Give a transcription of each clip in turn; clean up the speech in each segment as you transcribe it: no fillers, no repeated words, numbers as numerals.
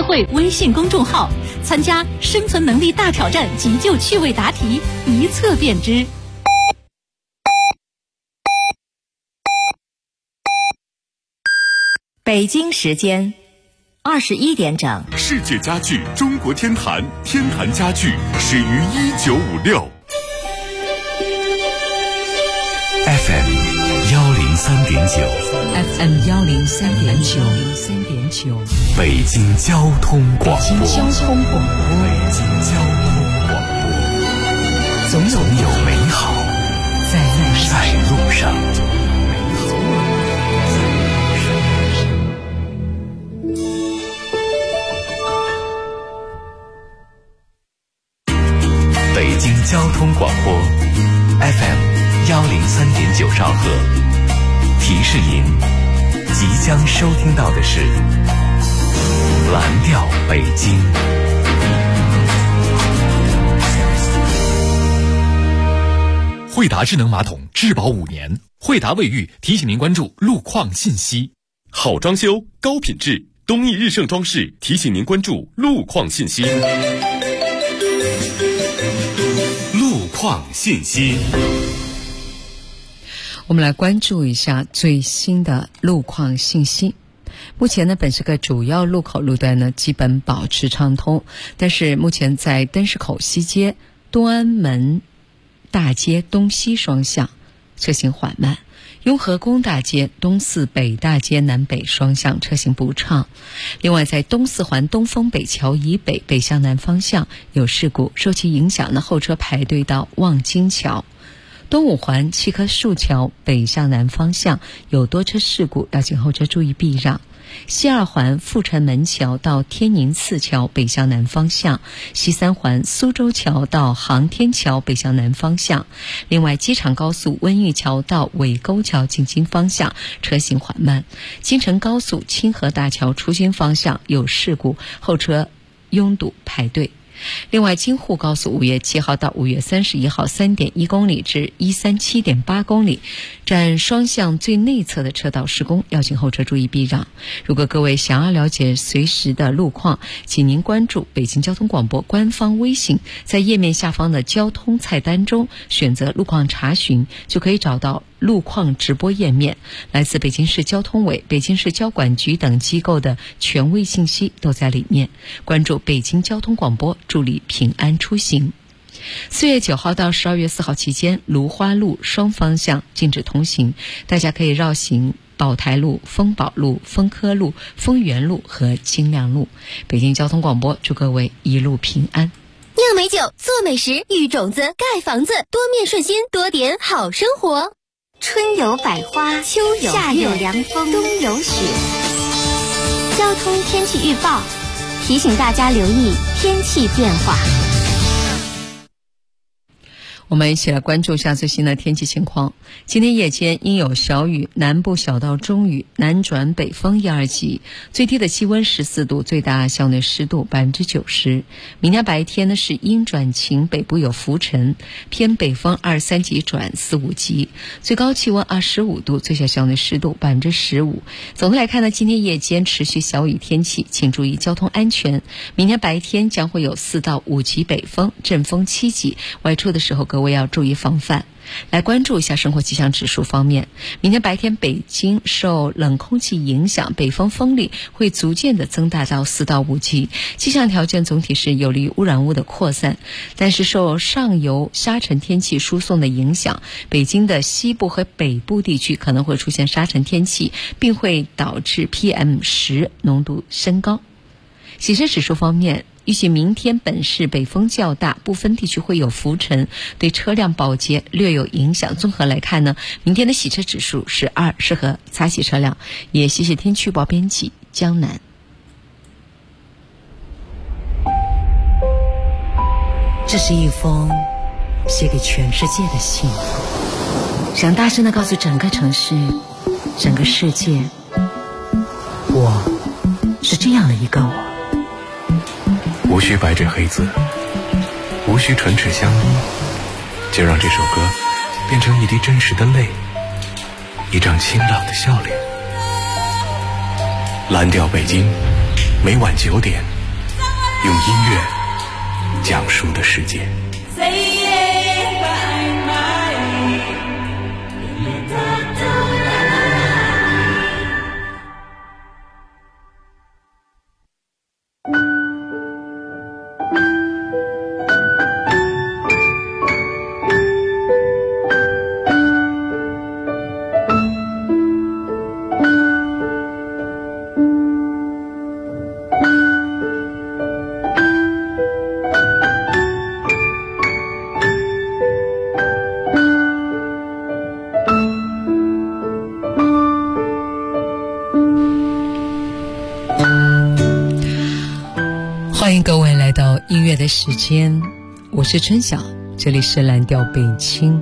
测会微信公众号，参加生存能力大挑战急救趣味答题，一测便知。 北京时间21点整。 世界家具中国天坛，天坛家具始于1956。FM 103.9，FM 103.9， 北京交通广播， 北京交通广播， 总有美好在路上。北京交通广播 FM 103.9兆赫，提示您即将收听到的是蓝调北京。惠达智能马桶质保5年，惠达卫浴提醒您关注路况信息。好装修高品质，东义日盛装饰提醒您关注路况信息。路况信息， 我们来关注一下最新的路况信息。目前呢，本市各主要路口路段呢基本保持畅通，但是目前在灯市口西街、东安门大街东西双向车行缓慢，雍和宫大街、东四北大街南北双向车行不畅。另外在东四环东风北桥以北北向南方向有事故，受其影响呢，后车排队到望京桥。东五环七棵树桥北向南方向有多车事故，要请后车注意避让。西二环阜成门桥到天宁寺桥北向南方向，西三环苏州桥到航天桥北向南方向。另外机场高速温榆桥到尾沟桥进京方向车行缓慢，京承高速清河大桥出京方向有事故，后车拥堵排队。另外京沪高速5月7号到5月31号 3.1 公里至 137.8 公里占双向最内侧的车道施工，要请后车注意避让。如果各位想要了解随时的路况，请您关注北京交通广播官方微信，在页面下方的交通菜单中选择路况查询，就可以找到路况直播页面。来自北京市交通委、北京市交管局等机构的权威信息都在里面。关注北京交通广播，助力平安出行。4月9号到12月4号期间，芦花路双方向禁止通行，大家可以绕行宝台路、丰宝路、丰科路、丰源路和金亮路。北京交通广播祝各位一路平安。 酿美酒，做美食，育种子，盖房子，多面顺心，多点好生活。春有百花，秋有月，夏有凉风，冬有雪。交通天气预报提醒大家留意天气变化。 我们一起来关注一下最新的天气情况。今天夜间阴有小雨，南部小到中雨，南转北风1、2级，最低的气温14度，最大校内湿度90%。明天白天呢是阴转晴，北部有浮尘，偏北风2、3级转4、5级，最高气温25度，最小校内湿度15%。总的来看呢，今天夜间持续小雨天气，请注意交通安全。明天白天将会有4到5级北风，阵风7级，外出的时候各位要注意防范。来关注一下生活气象指数方面，明天白天北京受冷空气影响，北风风力会逐渐的增大到4到5级，气象条件总体是有利于污染物的扩散，但是受上游沙尘天气输送的影响，北京的西部和北部地区可能会出现沙尘天气，并会导致 PM10 浓度升高。洗车指数方面，预计明天本市北风较大，部分地区会有浮尘，对车辆保洁略有影响。综合来看呢，明天的洗车指数是2，适合擦洗车辆。也谢谢天气预报编辑江南。 这是一封写给全世界的信，想大声地告诉整个城市、整个世界，我是这样的一个我。 无需白纸黑字，无需唇齿相依，就让这首歌变成一滴真实的泪，一张清朗的笑脸。蓝调北京，每晚9点用音乐讲述的世界。 欢迎各位来到音乐的时间，我是春晓，这里是蓝调北青。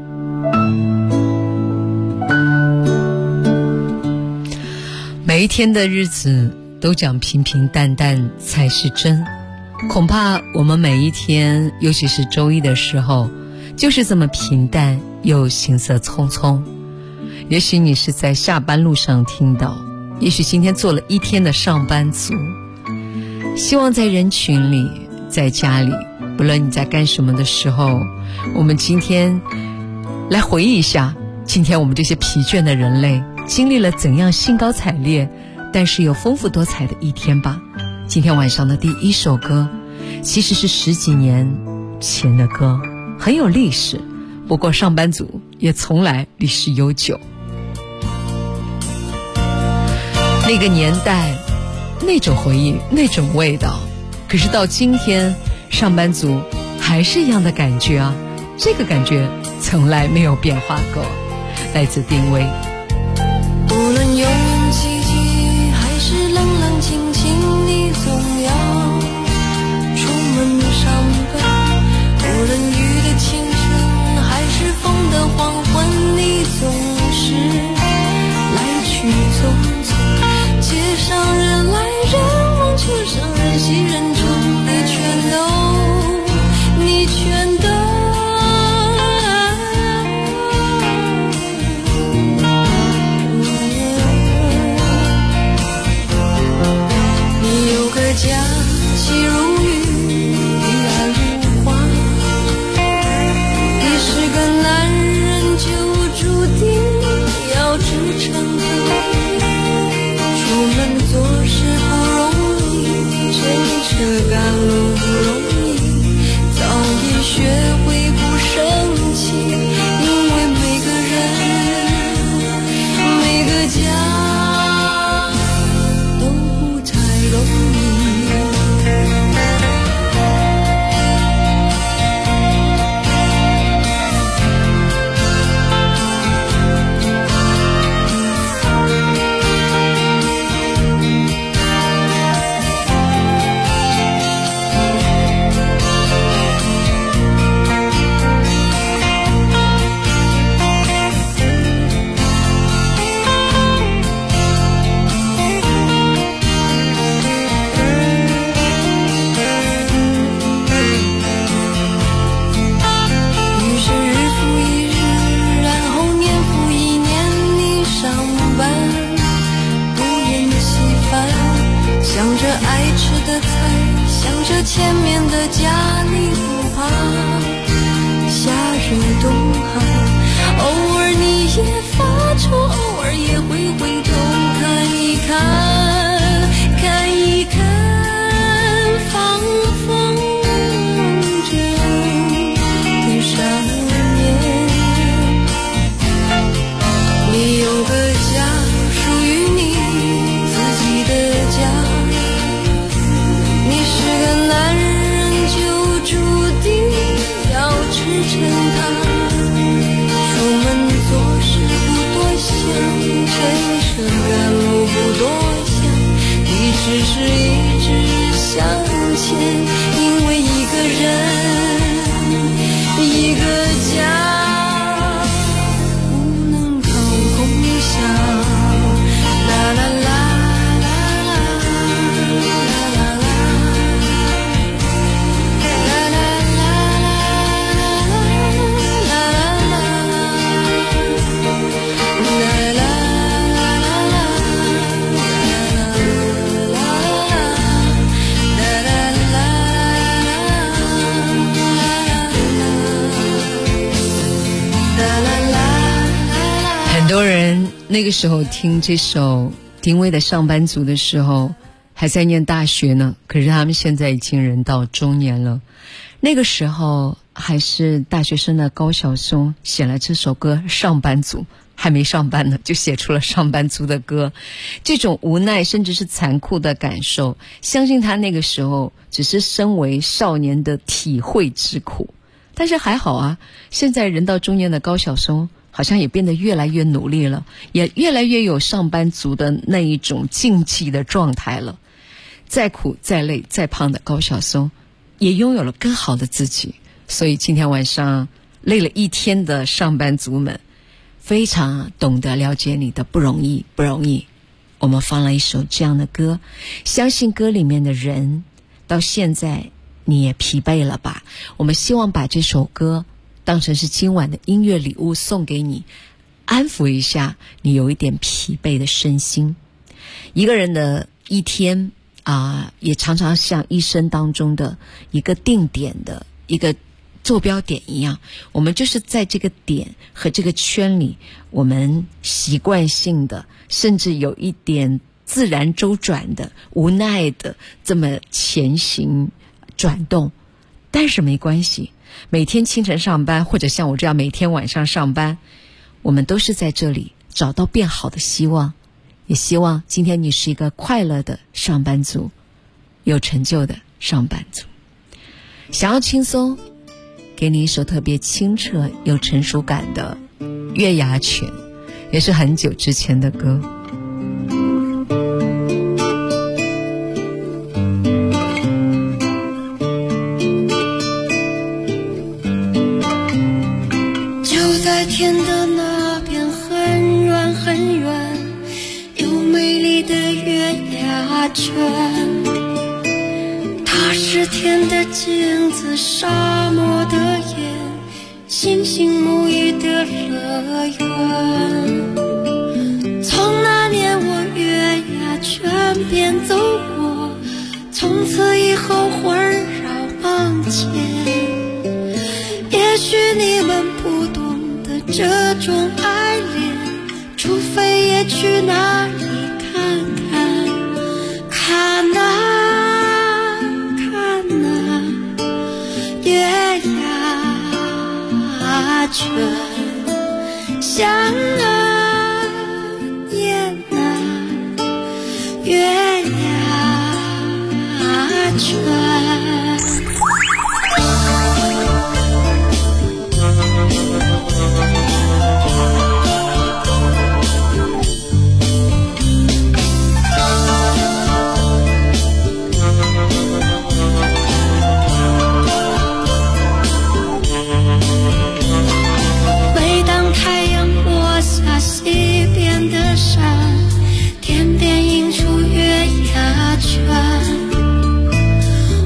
每一天的日子都讲平平淡淡才是真，恐怕我们每一天，尤其是周一的时候，就是这么平淡又行色匆匆。也许你是在下班路上听到，也许今天做了一天的上班族，希望在人群里，在家里，不论你在干什么的时候，我们今天来回忆一下，今天我们这些疲倦的人类经历了怎样兴高采烈但是又丰富多彩的一天吧。今天晚上的第一首歌其实是10几年前的歌，很有历史，不过上班族也从来历史悠久。那个年代，那种回忆，那种味道，可是到今天上班族还是一样的感觉啊，这个感觉从来没有变化过。来自定位。 无论有人积极还是冷冷清清，你总要出门上班。无论雨的清晨还是风的黄昏，你总是来去匆匆。街上人来人往，车上人稀人稠，你全都你有个家，气如玉，玉爱如花。你是个男人，就注定要支撑他。出门做事不容易，乘车赶路不容易，早已学会不生气，因为每个人每个家都不太容易。前面的家你不怕，夏日冬寒，偶尔你也发愁，偶尔也会回头看一看，看一看放风筝的少年。你有个家，属于你自己的家，你是个男人，就注定要支撑他。 那个时候听这首丁薇的《上班族》的时候还在念大学呢，可是他们现在已经人到中年了。那个时候还是大学生的高晓松写了这首歌《上班族》，还没上班呢就写出了上班族的歌。这种无奈甚至是残酷的感受，相信他那个时候只是身为少年的体会之苦。但是还好啊，现在人到中年的高晓松好像也变得越来越努力了，也越来越有上班族的那一种竞技的状态了。再苦再累再胖的高晓松也拥有了更好的自己。所以今天晚上累了一天的上班族们非常懂得了解你的不容易不容易。我们放了一首这样的歌，相信歌里面的人到现在你也疲惫了吧。我们希望把这首歌当成是今晚的音乐礼物送给你，安抚一下你有一点疲惫的身心。一个人的一天也常常像一生当中的一个定点的一个坐标点一样，我们就是在这个点和这个圈里，我们习惯性的甚至有一点自然周转的无奈的这么前行转动。但是没关系，每天清晨上班或者像我这样每天晚上上班，我们都是在这里找到变好的希望。也希望今天你是一个快乐的上班族，有成就的上班族。想要轻松，给你一首特别清澈有成熟感的月牙泉，也是很久之前的歌。 就在天的那边很远很远，有美丽的月牙泉，它是天的镜子，沙漠的眼，星星沐浴的乐园。从那年我月牙泉边走过，从此以后环绕梦前。也许你们不懂得这种爱恋，除非也去那里看看，看啊看啊，月牙泉，想啊念啊，月牙泉。西边的山，天边映出月牙泉。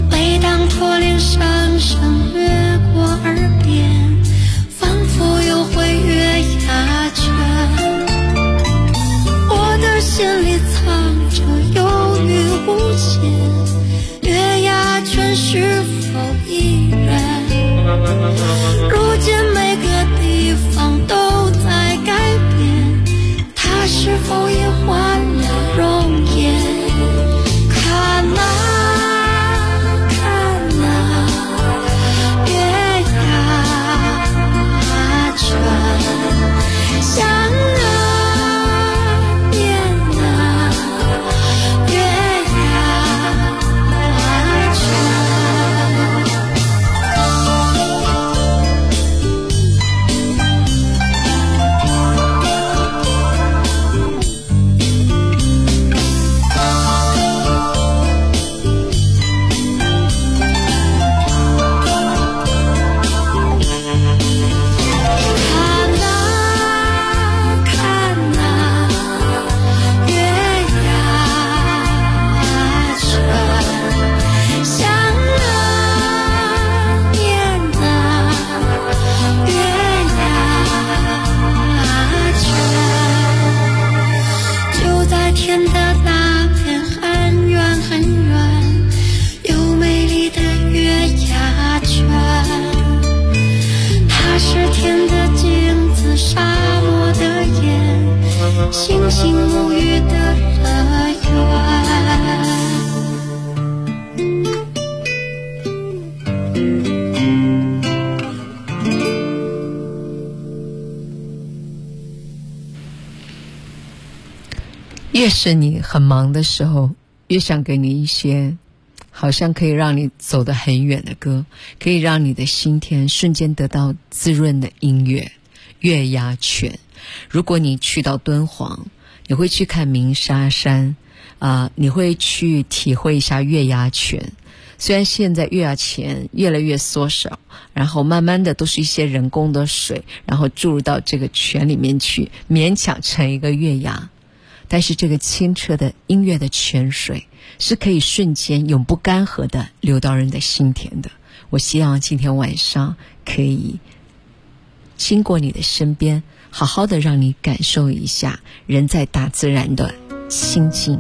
越是你很忙的时候，越想给你一些好像可以让你走得很远的歌，可以让你的心田瞬间得到滋润的音乐。月牙泉，如果你去到敦煌，你会去看鸣沙山你会去体会一下月牙泉。虽然现在月牙泉越来越缩小，然后慢慢的都是一些人工的水，然后注入到这个泉里面去，勉强成一个月牙，但是这个清澈的音乐的泉水是可以瞬间永不干涸的流到人的心田的。我希望今天晚上可以经过你的身边，好好的让你感受一下人在大自然的心境。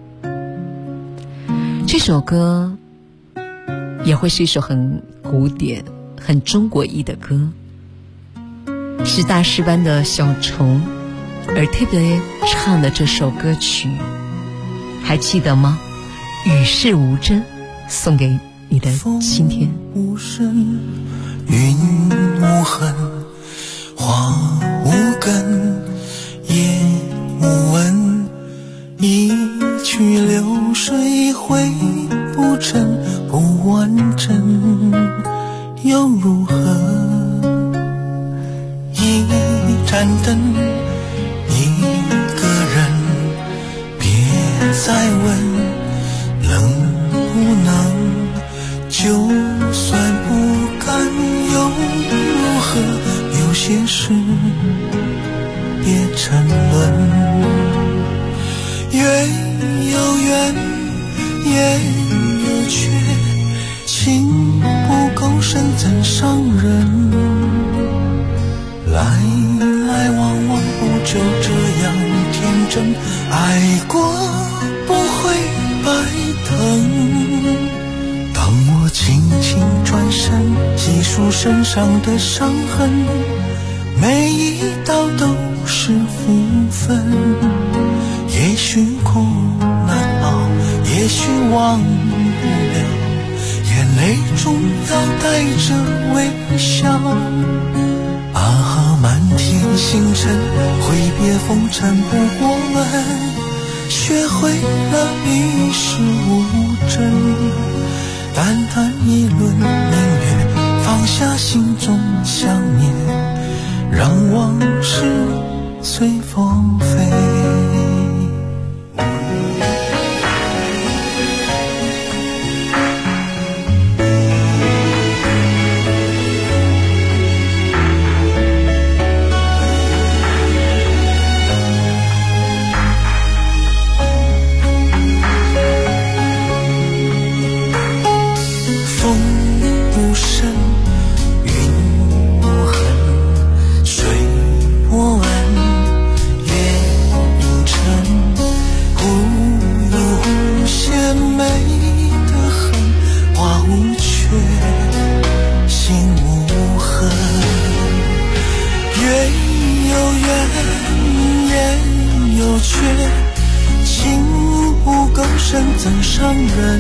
这首歌也会是一首很古典很中国意的歌，是大师班的小虫而特别唱的这首歌曲，还记得吗？与世无争，送给你的今天。 无声，云无痕，花无根，叶无闻，一去流水回不成，不完整又如何？一盏灯，一个人，别再问能不能，就算不甘又如何？有些事别沉沦，月有圆，夜有缺，情不够深怎伤人？来来往往不就这样天真，爱过不会白疼。当我轻轻转身，细数身上的伤痕，每一道都是福分。也许苦难熬，也许忘不了，眼泪中要带着微笑。满天星辰，挥别风尘不过问，学会了与世无争。淡淡一轮明月，放下心中想念，让往事随风飞。怎伤人？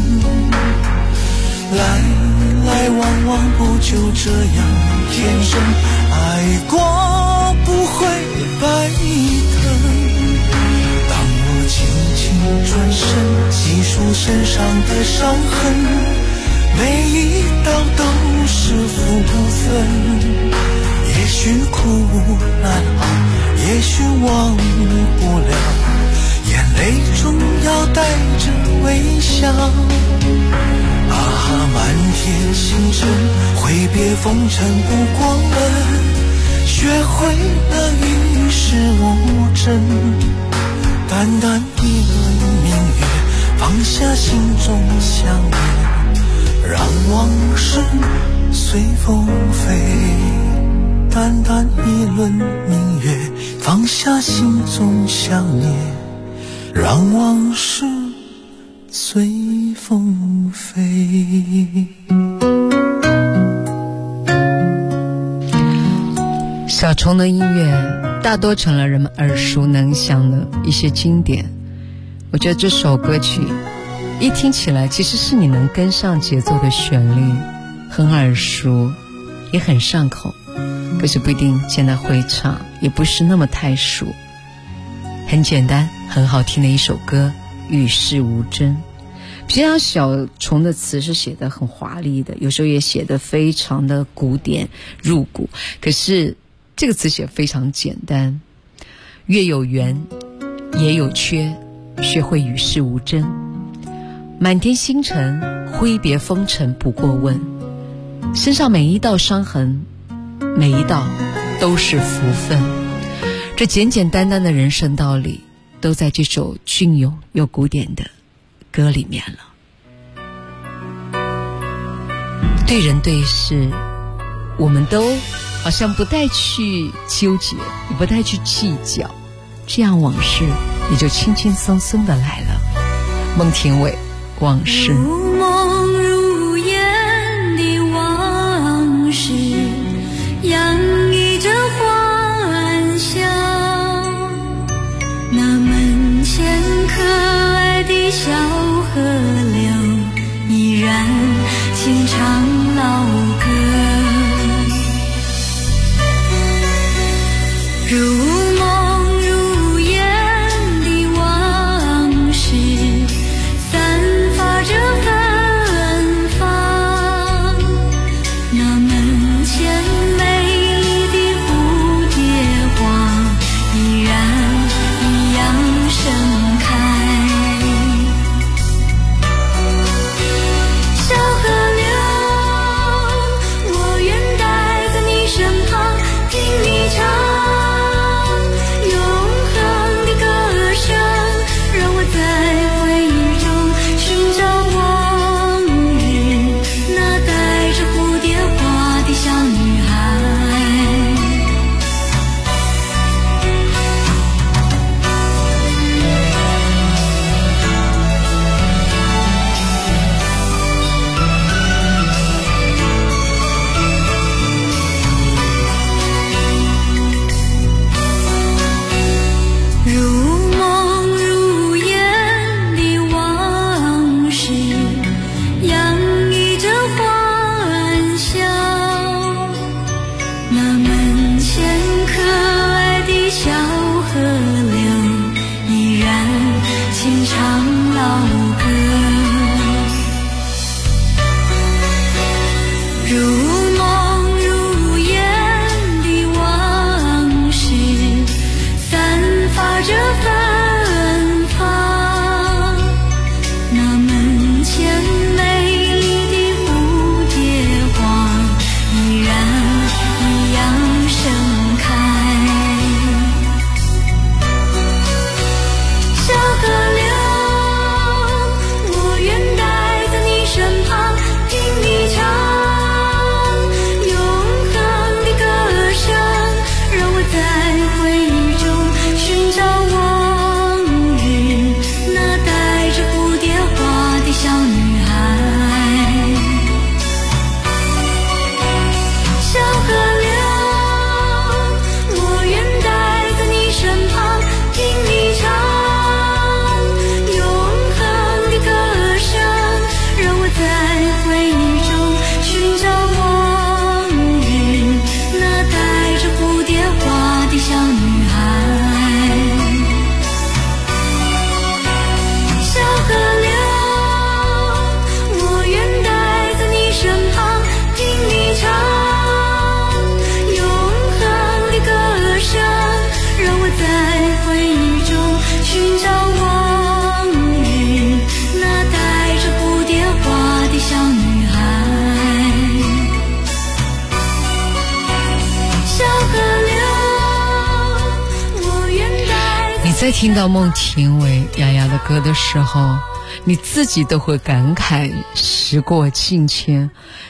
来来往往不就这样天真？爱过不会白疼。当我轻轻转身，细数身上的伤痕，每一道都是福分。也许苦难熬，也许忘不了，眼泪中要带着微笑。满天星辰，挥别风尘不过问，学会了与世无争。淡淡一轮明月，放下心中想念，让往事随风飞。淡淡一轮明月，放下心中想念，让往事随风飞。 小虫的音乐大多成了人们耳熟能详的一些经典。我觉得这首歌曲一听起来其实是你能跟上节奏的旋律，很耳熟也很上口，可是不一定现在会唱，也不是那么太熟。很简单， 很好听的一首歌《与世无争》。平常小虫的词是写得很华丽的，有时候也写得非常的古典入骨，可是这个词写非常简单，月有圆也有缺，学会与世无争。满天星辰挥别风尘不过问，身上每一道伤痕，每一道都是福分。这简简单单的人生道理都在这首隽永又古典的歌里面了。对人对事，我们都好像不带去纠结，也不带去计较，这样往事也就轻轻松松的来了。孟庭苇，往事。 如梦如烟的往事，洋溢着欢笑。那门前可爱的小河流，依然轻唱老歌。如在听到孟庭苇雅雅的歌的时候，你自己都会感慨时过境迁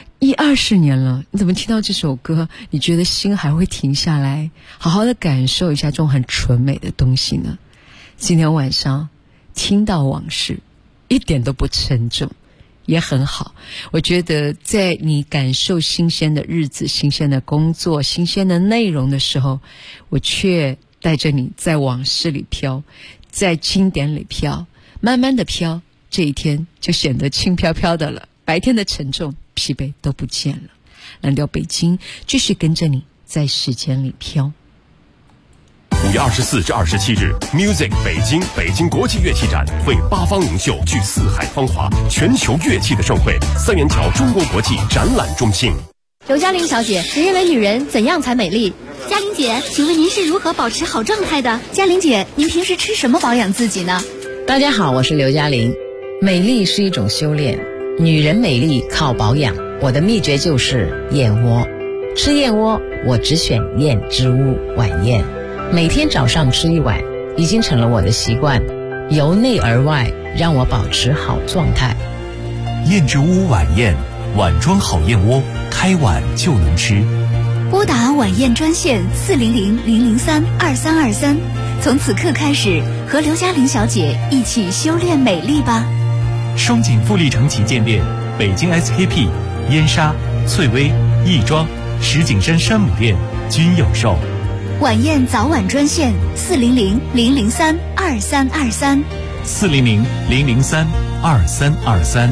，20年了，你怎么听到这首歌你觉得心还会停下来好好的感受一下这种很纯美的东西呢？今天晚上听到往事一点都不沉重，也很好。我觉得在你感受新鲜的日子、新鲜的工作、新鲜的内容的时候，我却带着你在往事里飘，在经典里飘，慢慢的飘，这一天就显得轻飘飘的了，白天的沉重疲惫都不见了。蓝调北京继续跟着你在时间里飘。 5月24至27日 ，Music 北京国际乐器展为8方领袖聚四海芳华，全球乐器的盛会，三元桥中国国际展览中心。 刘嘉玲小姐，您认为女人怎样才美丽？嘉玲姐，请问您是如何保持好状态的？嘉玲姐，您平时吃什么保养自己呢？ 大家好，我是刘嘉玲。美丽是一种修炼，女人美丽靠保养。我的秘诀就是燕窝。吃燕窝，我只选燕之屋晚宴，每天早上吃1碗，已经成了我的习惯，由内而外让我保持好状态。 燕之屋晚宴，碗装好燕窝，开碗就能吃。 拨打晚宴专线400-003-2323，从此刻开始和刘嘉玲小姐一起修炼美丽吧。 双井富力城旗舰店、北京 SKP、燕莎、翠微、亦庄、石景山山姆店均有售。 晚宴早晚专线400-003-2323。 400-003-2323。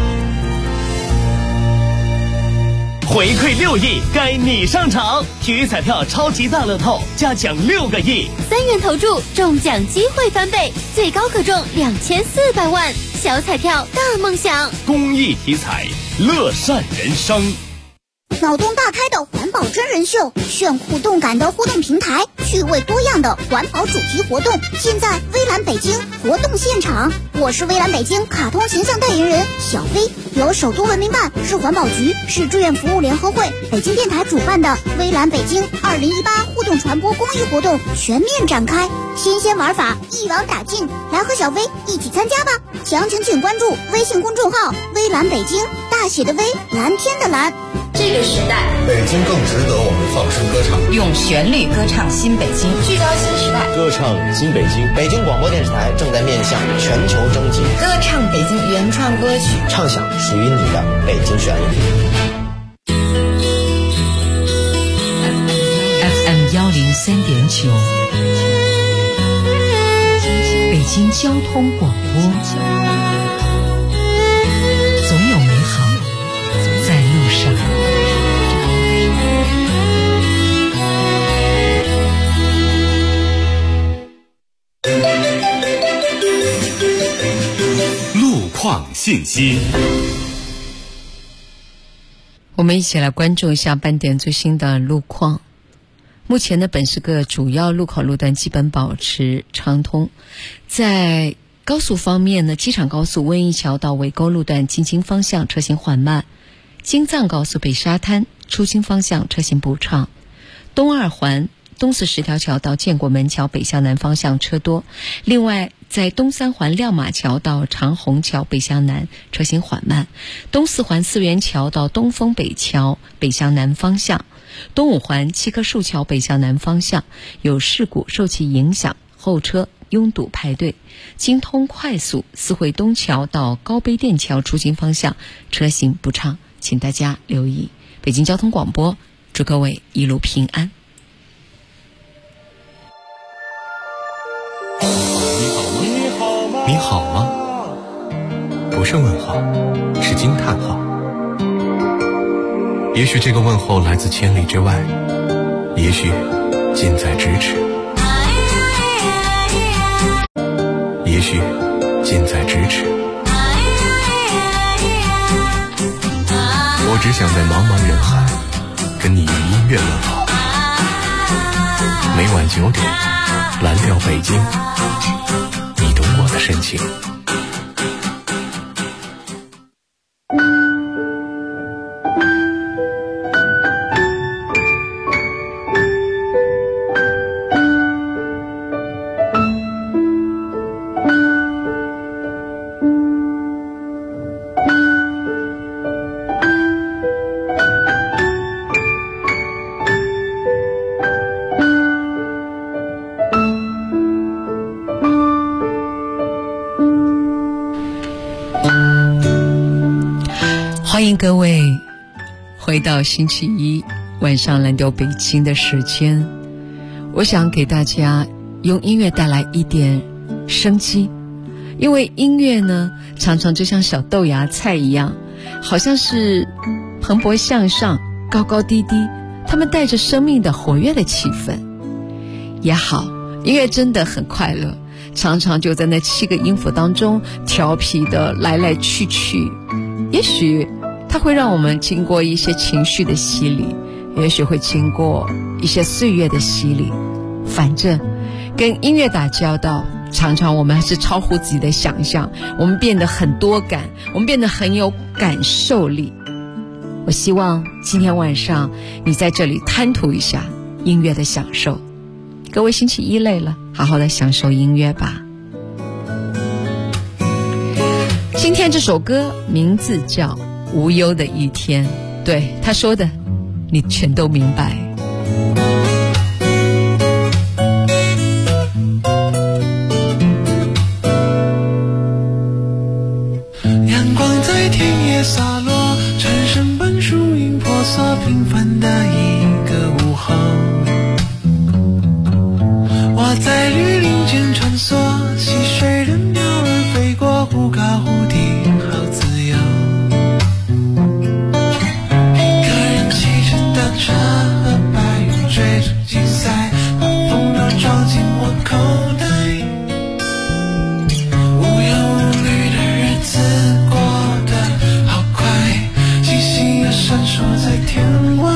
回馈6亿，该你上场！体育彩票超级大乐透加奖6个亿 ，3元投注，中奖机会翻倍，最高可中2400万。小彩票大梦想， 公益体彩，乐善人生。 脑洞大开的环保真人秀，炫酷动感的互动平台，趣味多样的环保主题活动，现在微蓝北京活动现场。我是微蓝北京卡通形象代言人小薇，由首都文明办、市环保局、市志愿服务联合会、北京电台主办的微蓝北京2018互动传播公益活动全面展开，新鲜玩法一网打尽，来和小薇一起参加吧！详情请关注微信公众号微蓝北京，大写的微，蓝天的蓝。 这个时代， 北京更值得我们放声歌唱， 用旋律歌唱新北京，聚焦新时代， 歌唱新北京。北京广播电视台正在面向全球征集， 歌唱北京原创歌曲， 唱响属于你的北京旋律。 FM 103.9，北京交通广播，总有美好在路上。 路况信息， 我们一起来关注一下半点最新的路况。目前呢，本市各主要路口路段基本保持畅通。在高速方面呢，机场高速温沂桥到围沟路段进京方向车行缓慢，京藏高速北沙滩出京方向车行不畅，东二环东四十条桥到建国门桥北向南方向车多。另外，在东三环亮马桥到长虹桥北向南车行缓慢，东四环四元桥到东风北桥北向南方向，东五环七棵树桥北向南方向有事故，受其影响后车拥堵排队。京通快速四惠东桥到高碑店桥出京方向车行不畅，请大家留意。北京交通广播，祝各位一路平安。 你好吗？不是问号，是惊叹号。也许这个问候来自千里之外，也许近在咫尺，也许近在咫尺。我只想在茫茫人海跟你以音乐问好。每晚9点，蓝调北京，你懂我的深情。 欢迎各位回到星期一晚上蓝调北京的时间，我想给大家用音乐带来一点生机，因为音乐呢常常就像小豆芽菜一样，好像是蓬勃向上，高高低低，它们带着生命的活跃的气氛也好， 音乐真的很快乐，常常就在那7个音符当中调皮的来来去去。也许它会让我们经过一些情绪的洗礼，也许会经过一些岁月的洗礼。反正跟音乐打交道，常常我们还是超乎自己的想象，我们变得很多感，我们变得很有感受力。我希望今天晚上你在这里贪图一下音乐的享受。各位星期一累了，好好的享受音乐吧。今天这首歌名字叫《无忧的一天》，对，他说的你全都明白。 阳光在田野洒落，陈声般树影婆娑，平凡的一个午后，我在绿林间穿梭，溪水的鸟儿飞过，忽高忽低，好自由。一个人骑着单车，和白云追着竞赛，把风都装进我口袋。无忧无虑的日子过得好快，星星又闪烁在天外。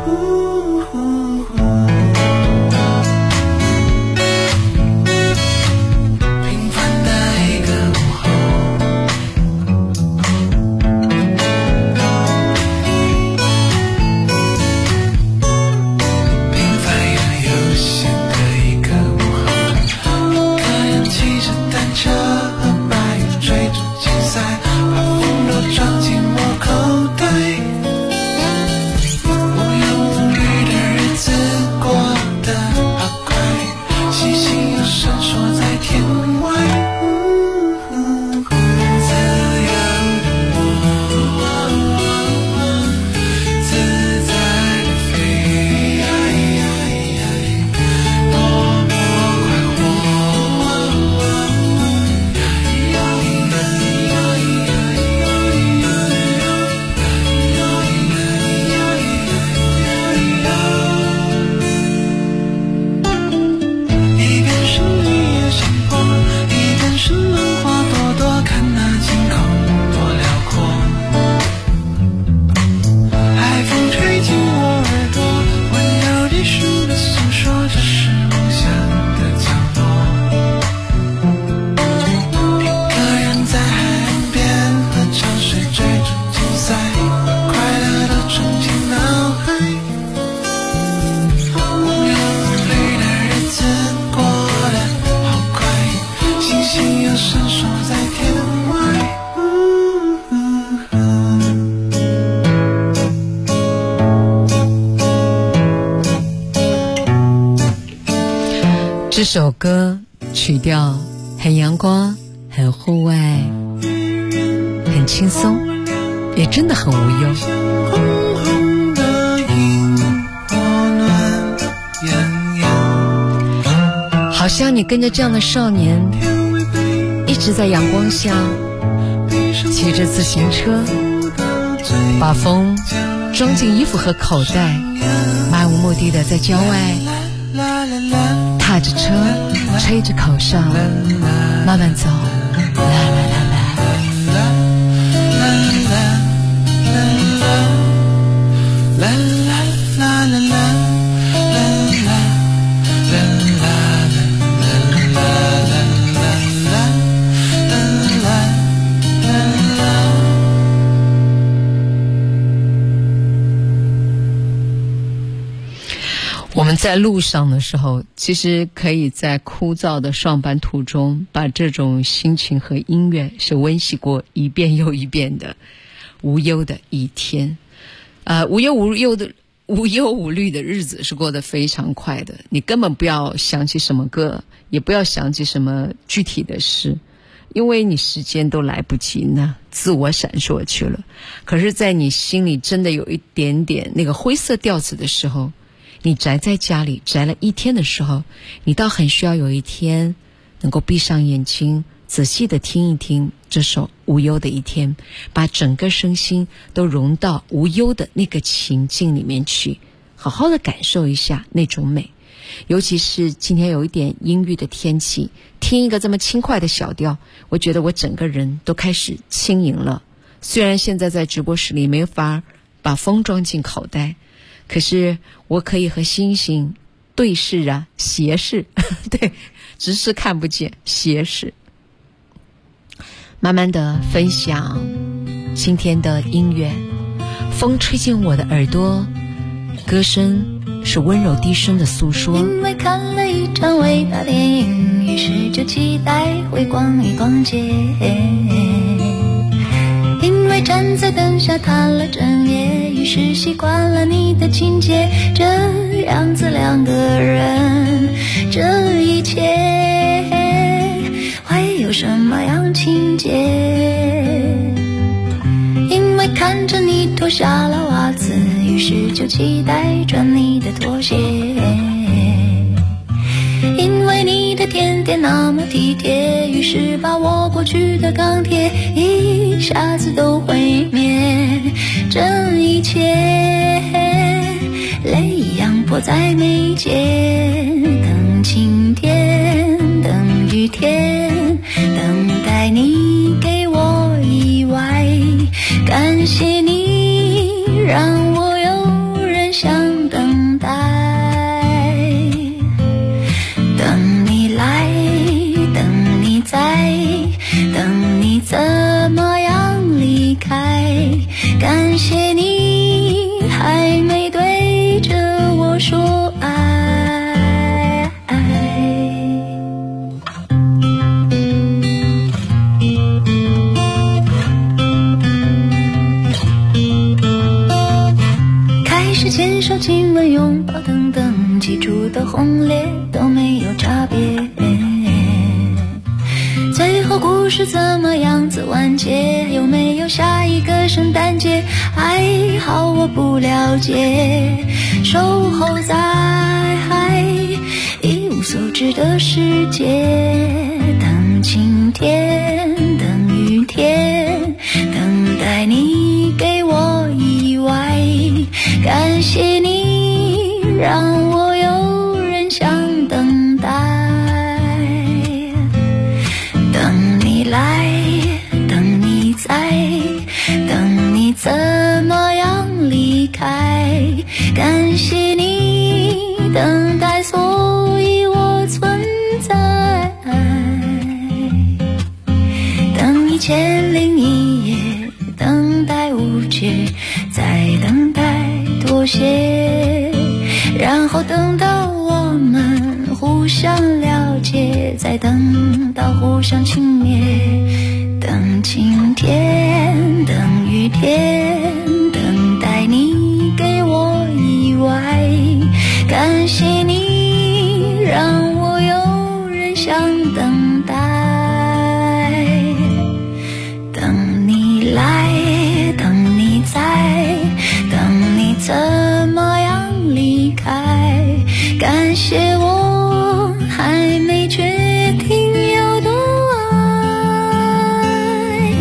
这首歌曲调很阳光，很户外，很轻松，也真的很无忧。好像你跟着这样的少年，一直在阳光下骑着自行车，把风装进衣服和口袋，漫无目的的在郊外踏着车，吹着口哨，慢慢走，啦啦啦啦，啦啦啦啦啦。我们在路上的时候，其实可以在枯燥的上班途中，把这种心情和音乐是温习过一遍又一遍的。无忧的一天，无忧无虑的日子是过得非常快的。你根本不要想起什么歌，也不要想起什么具体的事，因为你时间都来不及呢，自我闪烁去了。可是在你心里真的有一点点那个灰色调子的时候，你宅在家里宅了一天的时候，你倒很需要有一天能够闭上眼睛，仔细的听一听这首无忧的一天，把整个身心都融到无忧的那个情境里面去，好好的感受一下那种美。 尤其是今天有一点阴郁的天气，听一个这么轻快的小调，我觉得我整个人都开始轻盈了。虽然现在在直播室里没法把风装进口袋，可是我可以和星星对视啊，斜视对，直视看不见，斜视。慢慢的分享今天的音乐，风吹进我的耳朵，歌声是温柔低声的诉说。 因为看了一场伟大电影，于是就期待会逛一逛街。因为站在灯下谈了整夜，于是习惯了你的情节。这样子两个人，这一切会有什么样情节？因为看着你脱下了袜子，于是就期待穿你的拖鞋。因为你的甜点那么体贴，于是把我过去的钢铁一下子都毁灭。这一切泪一样迫在眉间，等晴天，等雨天，等待你给我意外。感谢你让我有人想等待，等你来，等你在，等你怎么样离开。感谢你还没对着我说爱。开始牵手亲吻拥抱等等，起初的轰烈都没有差别。最后故事怎么样子完结？有没有下一个圣诞节？还好我不了解，守候在一无所知的世界，等晴天，等雨天，等待你给我意外。感谢你让我有人想等待，等你来，等你在，等你怎么样离开。感谢你等待，所以我存在。等一千零一夜，等待无解，再等待妥协，然后等到我们互相了解，再等到互相轻蔑。等晴天，等雨天，等待你给我意外。感谢你让我有人想等待，等你来，等你在，等你怎么样离开。感谢我还没决定有多爱。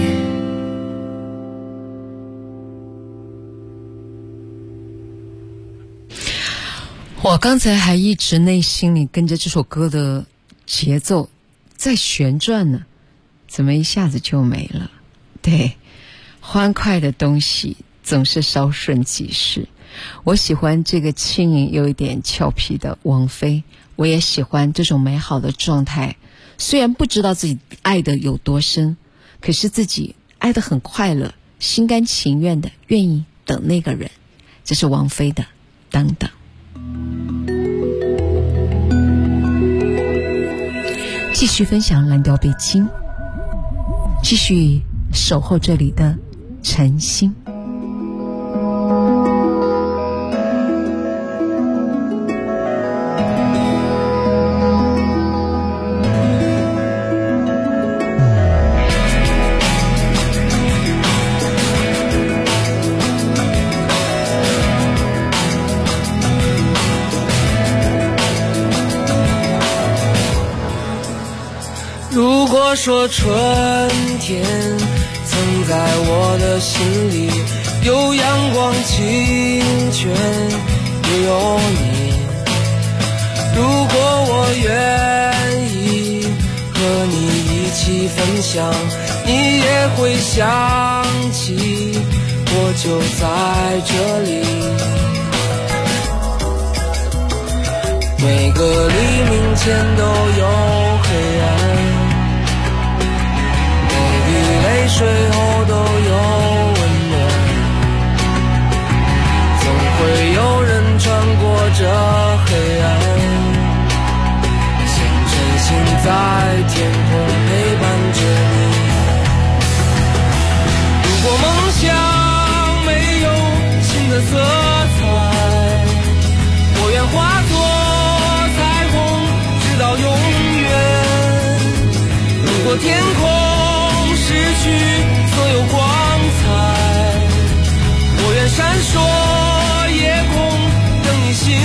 我刚才还一直内心里跟着这首歌的节奏在旋转呢，怎么一下子就没了？对，欢快的东西总是稍瞬即逝。我喜欢这个轻盈有一点俏皮的王菲，我也喜欢这种美好的状态。虽然不知道自己爱的有多深，可是自己爱得很快乐，心甘情愿的愿意等那个人。这是王菲的《等等》。继续分享蓝调北京，继续守候这里的晨星。 如果说春天曾在我的心里，有阳光清泉也有你。 想，你也会想起，我就在这里。每个黎明前都有黑暗，每滴泪水后都有温暖，总会有人穿过这黑暗，像晨星在天空陪伴着你。如果梦想没有新的色彩，我愿化作彩虹直到永远。如果天空失去所有光彩，我愿闪烁夜空等你醒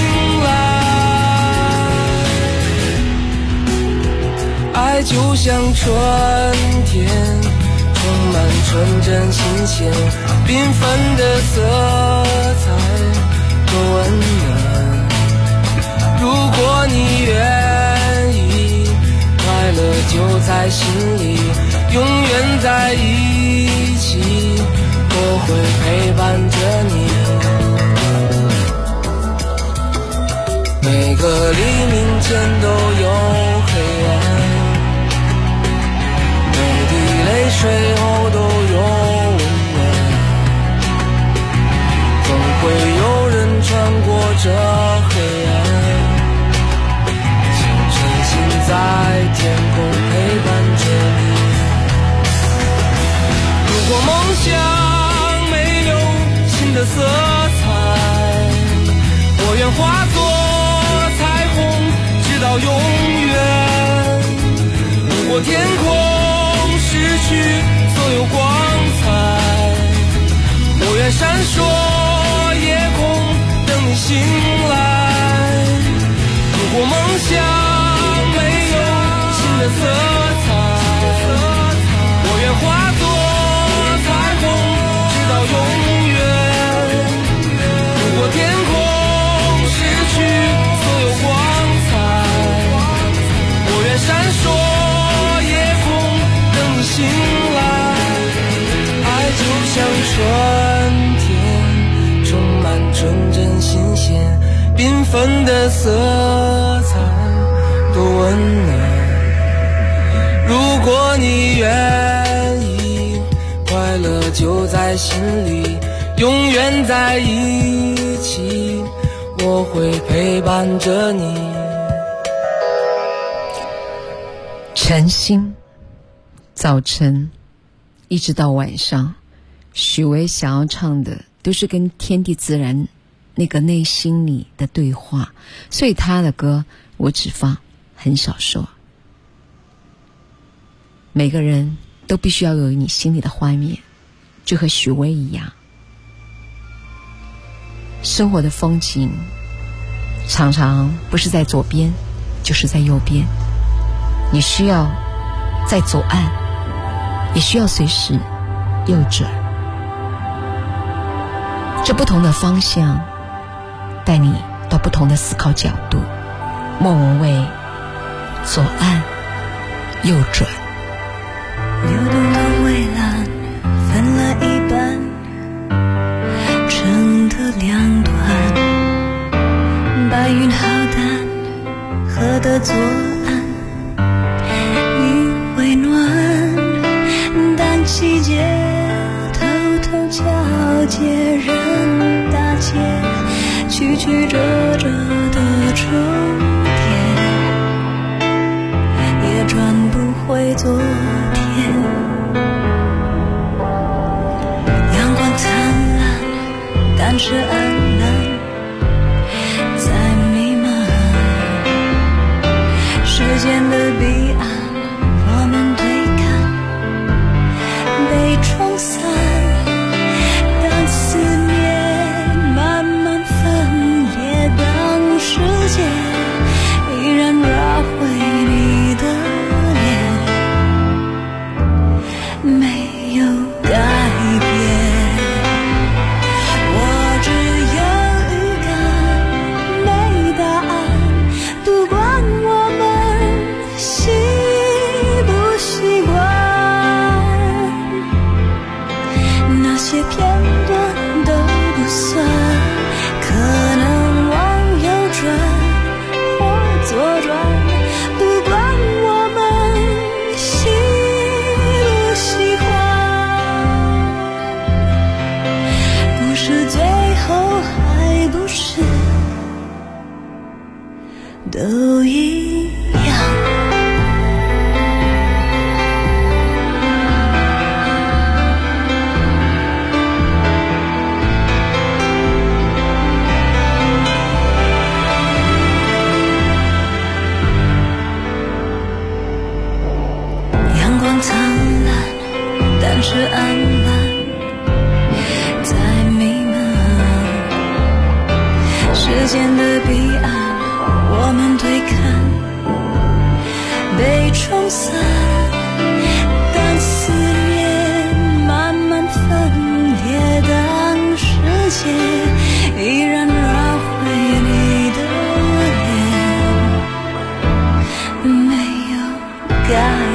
来。爱就像春天，充满纯真新鲜，缤纷的色彩多温暖。如果你愿意，快乐就在心里，永远在一起，我会陪伴着你。每个黎明前都有黑暗，每滴泪水后都有温暖，总会有人穿过这黑暗，像晨星在天空陪伴着你。如果梦想没有新的色彩，我愿化作彩虹直到永远。如果天空失去所有光彩，我愿闪烁夜空等你醒来。如果梦想没有新的色彩，我愿化作彩虹直到永远。如果天空失去所有光彩，我愿闪烁夜空等你醒来。爱就像春天，充满纯真新鲜，缤纷的色彩多温暖。如果你愿意，快乐就在心里，永远在一起，我会陪伴着你。 晨星，早晨一直到晚上，许巍想要唱的都是跟天地自然那个内心里的对话，所以他的歌我只放很少说。每个人都必须要有你心里的画面，就和许巍一样。生活的风景常常不是在左边，就是在右边，你需要在左岸，也需要随时右转。这不同的方向带你到不同的思考角度。莫文蔚，左岸右转。 流动的蔚蓝分了一半，成的两端，白云浩荡，河的左岸已回暖，但季节偷偷交接，人大街曲曲折折的终点，也转不回昨天。阳光灿烂，但是黯淡在弥漫，时间的彼岸，我们对看被冲散，当思念慢慢分裂，当世界依然拉回你的脸，没有改变。我只有预感，没答案，不管我们心事最后还不是都一样。阳光灿烂，但是暗淡在弥漫，时间的彼岸，我们对看被冲散，当思念慢慢分裂，当世界依然绕回你的脸，没有改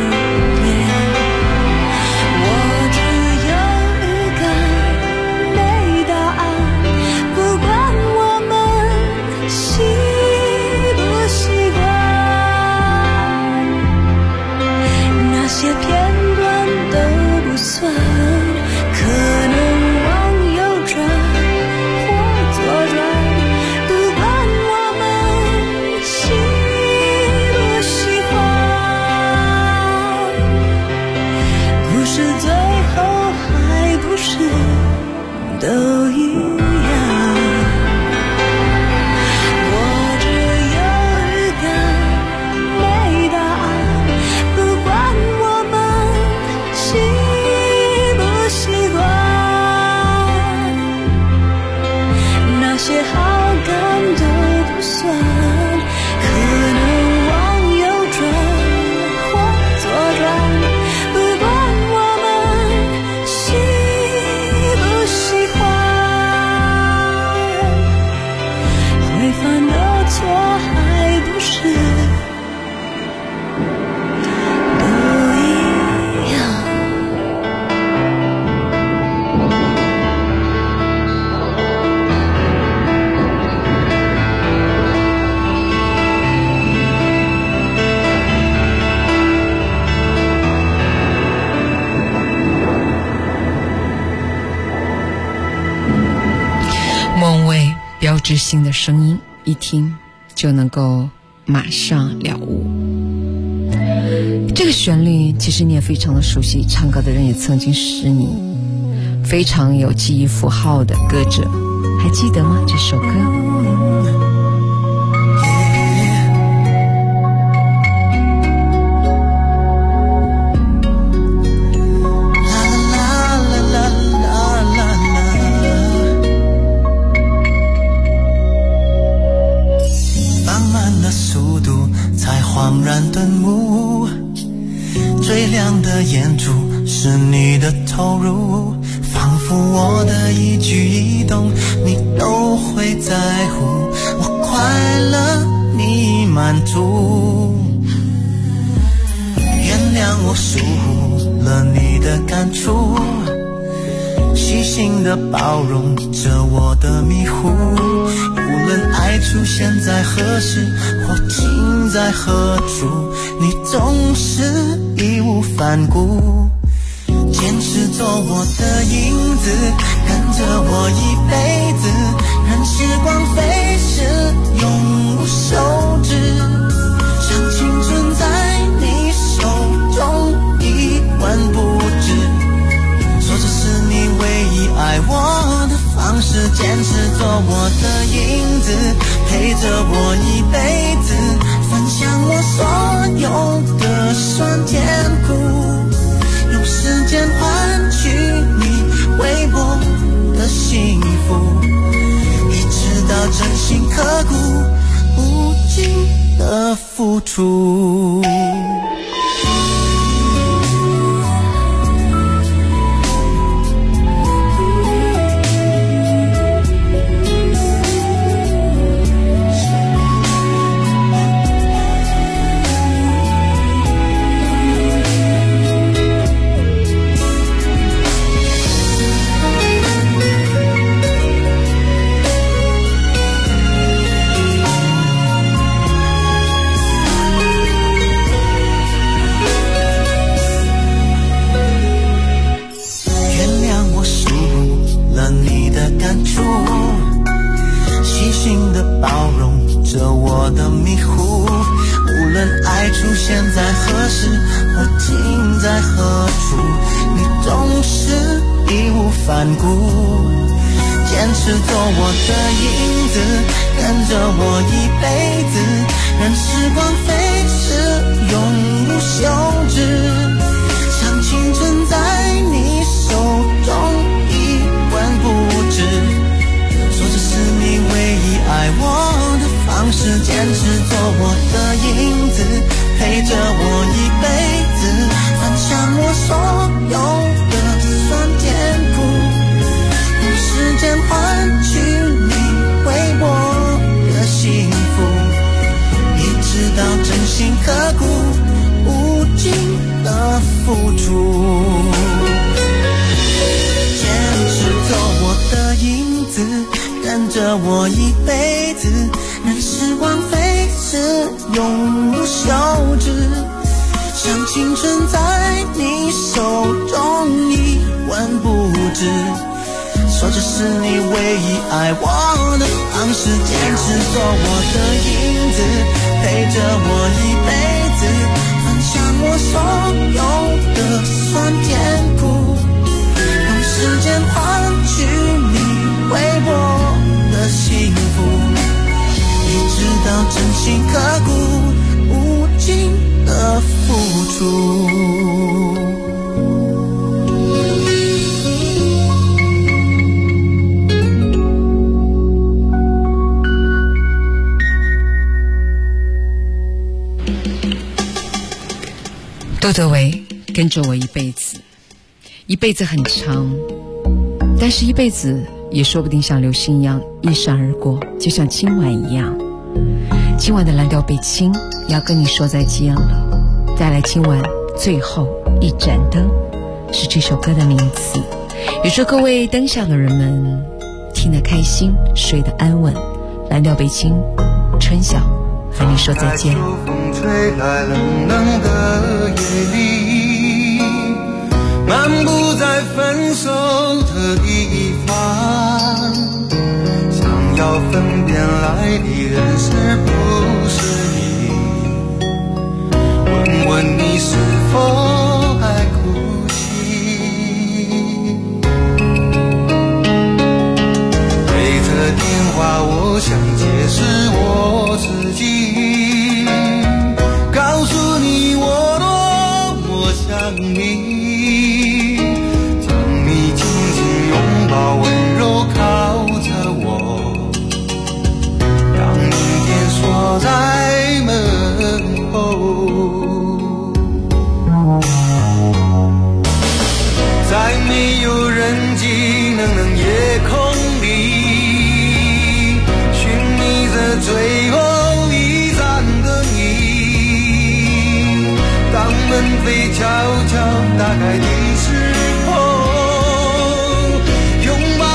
标志性的声音，一听就能够马上了悟。这个旋律其实你也非常的熟悉，唱歌的人也曾经是你，非常有记忆符号的歌者，还记得吗？这首歌恍然顿悟，最亮的眼珠是你的投入，仿佛我的一举一动你都会在乎，我快乐你满足，原谅我疏忽了你的感触，细心的包容着我的迷糊，无论爱出现在何时或尽在何处，你总是义无反顾，坚持做我的影子，跟着我一辈子，任时光飞逝，永无休止，像青春在你手中一文不值，说这是你唯一爱我的方式，坚持做我的影子，陪着我一辈子，分享我所有的酸甜苦，用时间换取你为我的幸福，一直到真心刻骨无尽的付出。 感触，细心的包容着我的迷糊。无论爱出现在何时或停在何处，你总是义无反顾，坚持做我的影子，跟着我一辈子，任时光飞逝，永无休止。像青春在你手中一文不值，说这是你唯一爱我的方式，坚持做我的影子，陪着我一辈子，分享我所有的酸甜苦，用时间换取你为我的幸福，一直到真心刻骨，无尽的付出。坚持做我的影子，跟着我一辈子，任时光飞逝，永无休止。像青春在你手中一文不值，说这是你唯一爱我的方式，坚持做我的影子，陪着我一辈子，分享我所有的酸甜苦，用时间换取你为我的幸福，一直到真心刻骨，无尽的付出。 窦德维，跟着我一辈子，一辈子很长，但是一辈子也说不定像流星一样一闪而过，就像今晚一样。今晚的蓝调北京要跟你说再见了，带来今晚最后一盏灯，是这首歌的名字。也祝各位灯下的人们听得开心，睡得安稳。蓝调北京，春晓和你说再见。 风吹来冷冷的夜里，漫步在分手的地方，想要分辨来历人是不是你，问问你是否还哭泣。对着电话我想解释我自己，告诉你我多么想你，将你紧紧拥抱，温柔靠着我，让明天锁在门后，在没有人迹冷冷夜空里，寻觅着最后一盏灯影。当门扉悄悄打开的时候，拥抱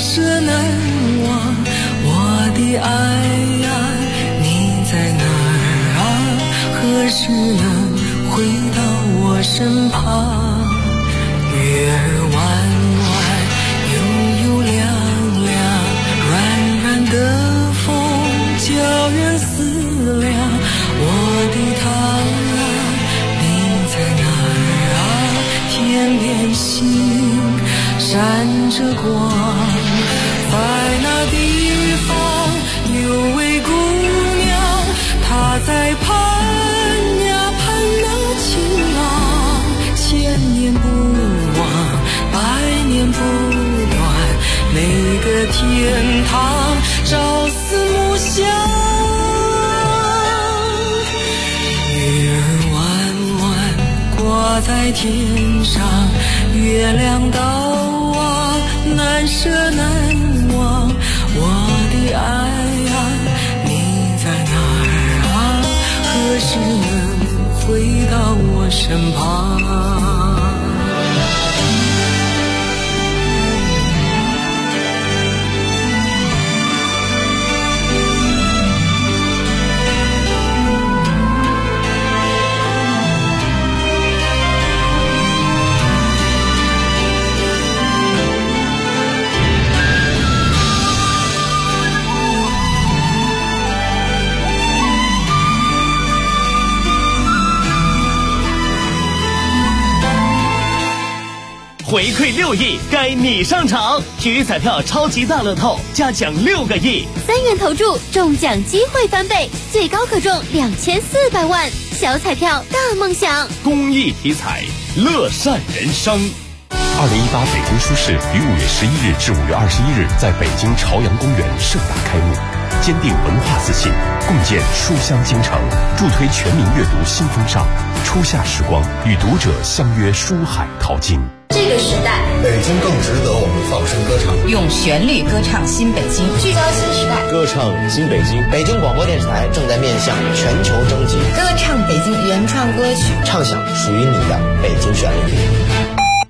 舍难忘。我的爱呀，你在哪儿啊？何时能回到我身旁？月儿弯弯，悠悠亮亮，软软的风叫人思量。我的他啊，你在哪儿啊？天边星闪着光，在那地方有位姑娘，她在盼呀盼那情郎，千年不忘，百年不断，那个天堂朝思暮想。月儿弯弯挂在天上，月亮岛啊，难舍难忘。我的爱啊，你在哪儿啊？何时能回到我身旁？ 回馈6亿，该你上场！体育彩票超级大乐透加奖6个亿 ，3元投注中奖机会翻倍，最高可中2400万。小彩票大梦想， 公益体彩，乐善人生。 2018北京书市于5月11日至5月21日在北京朝阳公园盛大开幕，坚定文化自信，共建书香京城，助推全民阅读新风尚。初夏时光，与读者相约书海淘金。 这个时代， 北京更值得我们放声歌唱， 用旋律歌唱新北京，聚焦新时代， 歌唱新北京。北京广播电视台正在面向全球征集， 歌唱北京原创歌曲， 唱响属于你的北京旋律。